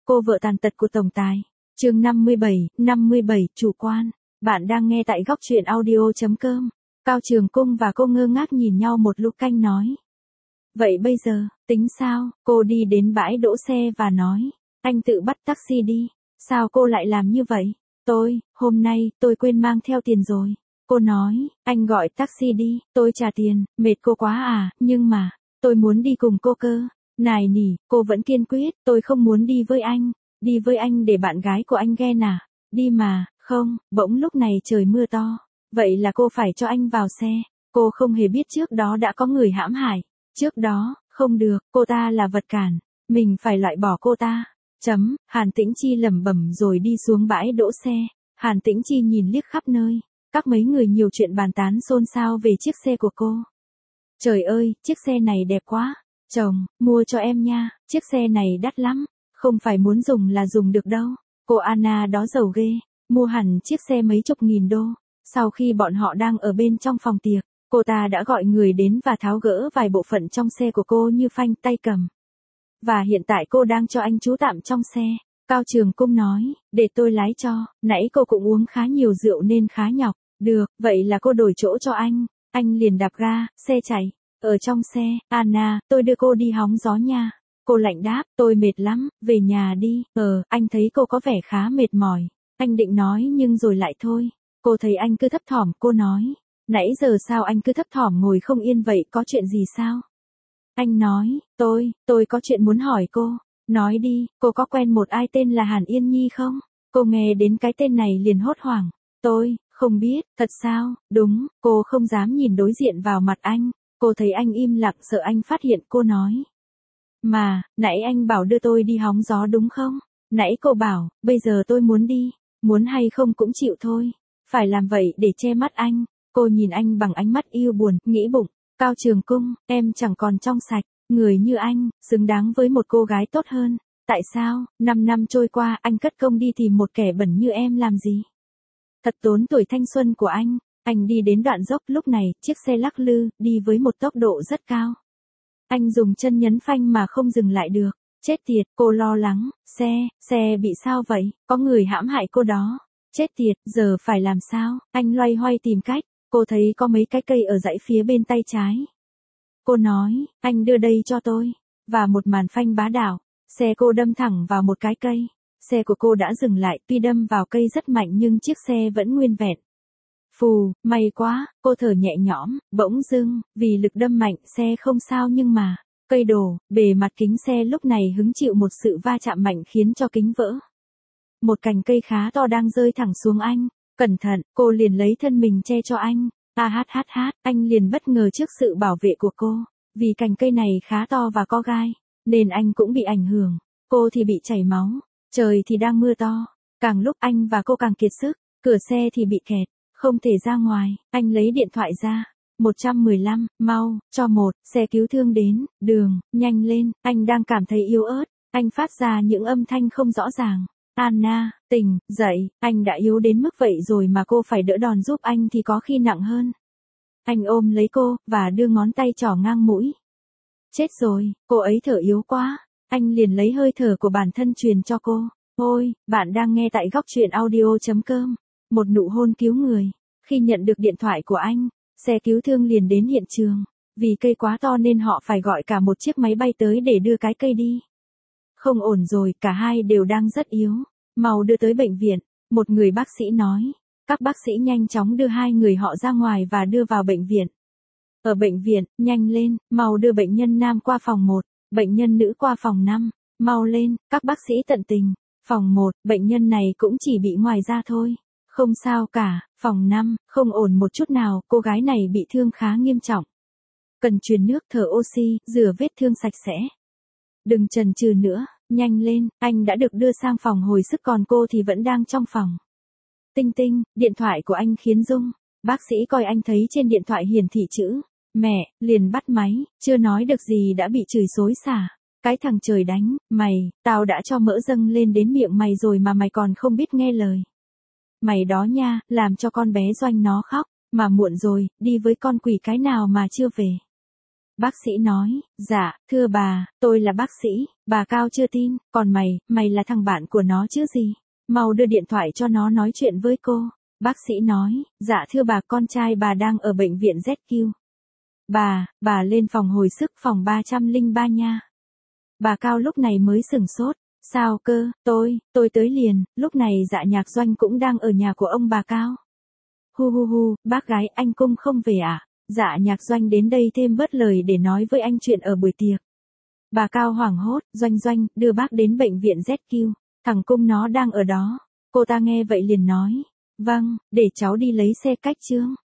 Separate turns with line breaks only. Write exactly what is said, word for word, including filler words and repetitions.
cô vợ tàn tật của tổng tài. Chương năm mươi bảy, năm mươi bảy, chủ quan. Bạn đang nghe tại góc truyện audio.com. Cao Trường Cung và cô ngơ ngác nhìn nhau một lúc canh nói. Vậy bây giờ, tính sao? Cô đi đến bãi đỗ xe và nói. Anh tự bắt taxi đi. Sao cô lại làm như vậy? Tôi, hôm nay, tôi quên mang theo tiền rồi. Cô nói, anh gọi taxi đi, tôi trả tiền, mệt cô quá à, nhưng mà, tôi muốn đi cùng cô cơ. Nài nỉ, cô vẫn kiên quyết, tôi không muốn đi với anh. Đi với anh để bạn gái của anh ghen à? Đi mà, không, bỗng lúc này trời mưa to. Vậy là cô phải cho anh vào xe. Cô không hề biết trước đó đã có người hãm hại. Trước đó, không được, cô ta là vật cản. Mình phải loại bỏ cô ta. Chấm, Hàn Tĩnh Chi lẩm bẩm rồi đi xuống bãi đỗ xe. Hàn Tĩnh Chi nhìn liếc khắp nơi. Các mấy người nhiều chuyện bàn tán xôn xao về chiếc xe của cô. Trời ơi, chiếc xe này đẹp quá. Chồng, mua cho em nha, chiếc xe này đắt lắm. Không phải muốn dùng là dùng được đâu. Cô Anna đó giàu ghê. Mua hẳn chiếc xe mấy chục nghìn đô. Sau khi bọn họ đang ở bên trong phòng tiệc, cô ta đã gọi người đến và tháo gỡ vài bộ phận trong xe của cô như phanh tay cầm. Và hiện tại cô đang cho anh trú tạm trong xe. Cao Trường Cung nói, để tôi lái cho, nãy cô cũng uống khá nhiều rượu nên khá nhọc. Được, vậy là cô đổi chỗ cho anh. Anh liền đạp ga, xe chạy. Ở trong xe, Anna, tôi đưa cô đi hóng gió nha. Cô lạnh đáp, tôi mệt lắm, về nhà đi. Ờ, anh thấy cô có vẻ khá mệt mỏi. Anh định nói nhưng rồi lại thôi. Cô thấy anh cứ thấp thỏm, cô nói. Nãy giờ sao anh cứ thấp thỏm ngồi không yên vậy, có chuyện gì sao? Anh nói, tôi, tôi có chuyện muốn hỏi cô. Nói đi, cô có quen một ai tên là Hàn Yên Nhi không? Cô nghe đến cái tên này liền hốt hoảng. Tôi, không biết, thật sao? Đúng, cô không dám nhìn đối diện vào mặt anh. Cô thấy anh im lặng sợ anh phát hiện, cô nói. Mà, nãy anh bảo đưa tôi đi hóng gió đúng không? Nãy cô bảo, bây giờ tôi muốn đi. Muốn hay không cũng chịu thôi. Phải làm vậy để che mắt anh. Cô nhìn anh bằng ánh mắt yêu buồn, nghĩ bụng. Cao Trường Cung, em chẳng còn trong sạch. Người như anh, xứng đáng với một cô gái tốt hơn. Tại sao, năm năm trôi qua anh cất công đi tìm một kẻ bẩn như em làm gì? Thật tốn tuổi thanh xuân của anh. Anh đi đến đoạn dốc, lúc này, chiếc xe lắc lư, đi với một tốc độ rất cao. Anh dùng chân nhấn phanh mà không dừng lại được. Chết tiệt, cô lo lắng. Xe, xe bị sao vậy? Có người hãm hại cô đó. Chết tiệt, giờ phải làm sao? Anh loay hoay tìm cách. Cô thấy có mấy cái cây ở dãy phía bên tay trái. Cô nói, anh đưa đây cho tôi. Và một màn phanh bá đạo. Xe cô đâm thẳng vào một cái cây. Xe của cô đã dừng lại, tuy đâm vào cây rất mạnh nhưng chiếc xe vẫn nguyên vẹn. Phù, may quá, cô thở nhẹ nhõm, bỗng dưng, vì lực đâm mạnh, xe không sao nhưng mà, cây đổ, bề mặt kính xe lúc này hứng chịu một sự va chạm mạnh khiến cho kính vỡ. Một cành cây khá to đang rơi thẳng xuống anh, cẩn thận, cô liền lấy thân mình che cho anh, a hát hát hát, anh liền bất ngờ trước sự bảo vệ của cô, vì cành cây này khá to và có gai, nên anh cũng bị ảnh hưởng, cô thì bị chảy máu, trời thì đang mưa to, càng lúc anh và cô càng kiệt sức, cửa xe thì bị kẹt. Không thể ra ngoài, anh lấy điện thoại ra. một một lăm, mau, cho một, xe cứu thương đến, đường, nhanh lên, anh đang cảm thấy yếu ớt. Anh phát ra những âm thanh không rõ ràng. Anna, tỉnh, dậy, anh đã yếu đến mức vậy rồi mà cô phải đỡ đòn giúp anh thì có khi nặng hơn. Anh ôm lấy cô, và đưa ngón tay trỏ ngang mũi. Chết rồi, cô ấy thở yếu quá. Anh liền lấy hơi thở của bản thân truyền cho cô. Ôi, bạn đang nghe tại góc truyện audio.com. Một nụ hôn cứu người. Khi nhận được điện thoại của anh, xe cứu thương liền đến hiện trường. Vì cây quá to nên họ phải gọi cả một chiếc máy bay tới để đưa cái cây đi. Không ổn rồi, cả hai đều đang rất yếu. Mau đưa tới bệnh viện, một người bác sĩ nói. Các bác sĩ nhanh chóng đưa hai người họ ra ngoài và đưa vào bệnh viện. Ở bệnh viện, nhanh lên, mau đưa bệnh nhân nam qua phòng một, bệnh nhân nữ qua phòng năm. Mau lên, các bác sĩ tận tình. Phòng một, bệnh nhân này cũng chỉ bị ngoài da thôi. Không sao cả, phòng năm, không ổn một chút nào, cô gái này bị thương khá nghiêm trọng. Cần truyền nước thở oxy, rửa vết thương sạch sẽ. Đừng chần chừ nữa, nhanh lên, anh đã được đưa sang phòng hồi sức còn cô thì vẫn đang trong phòng. Tinh tinh, điện thoại của anh khiến rung. Bác sĩ coi anh thấy trên điện thoại hiển thị chữ, mẹ, liền bắt máy, chưa nói được gì đã bị chửi xối xả. Cái thằng trời đánh, mày, tao đã cho mỡ dâng lên đến miệng mày rồi mà mày còn không biết nghe lời. Mày đó nha, làm cho con bé Doanh nó khóc, mà muộn rồi, đi với con quỷ cái nào mà chưa về. Bác sĩ nói, dạ, thưa bà, tôi là bác sĩ. Bà Cao chưa tin, còn mày, mày là thằng bạn của nó chứ gì? Mau đưa điện thoại cho nó nói chuyện với cô. Bác sĩ nói, dạ thưa bà, con trai bà đang ở bệnh viện Z Q. Bà, bà lên phòng hồi sức phòng ba trăm lẻ ba nha. Bà Cao lúc này mới sửng sốt. Sao cơ, tôi, tôi tới liền. Lúc này Dạ Nhạc Doanh cũng đang ở nhà của ông bà Cao. Hu hu hu, bác gái, anh Cung không về à? Dạ Nhạc Doanh đến đây thêm bớt lời để nói với anh chuyện ở buổi tiệc. Bà Cao hoảng hốt, Doanh Doanh, đưa bác đến bệnh viện Z Q. Thằng Cung nó đang ở đó. Cô ta nghe vậy liền nói, vâng, để cháu đi lấy xe cách chương.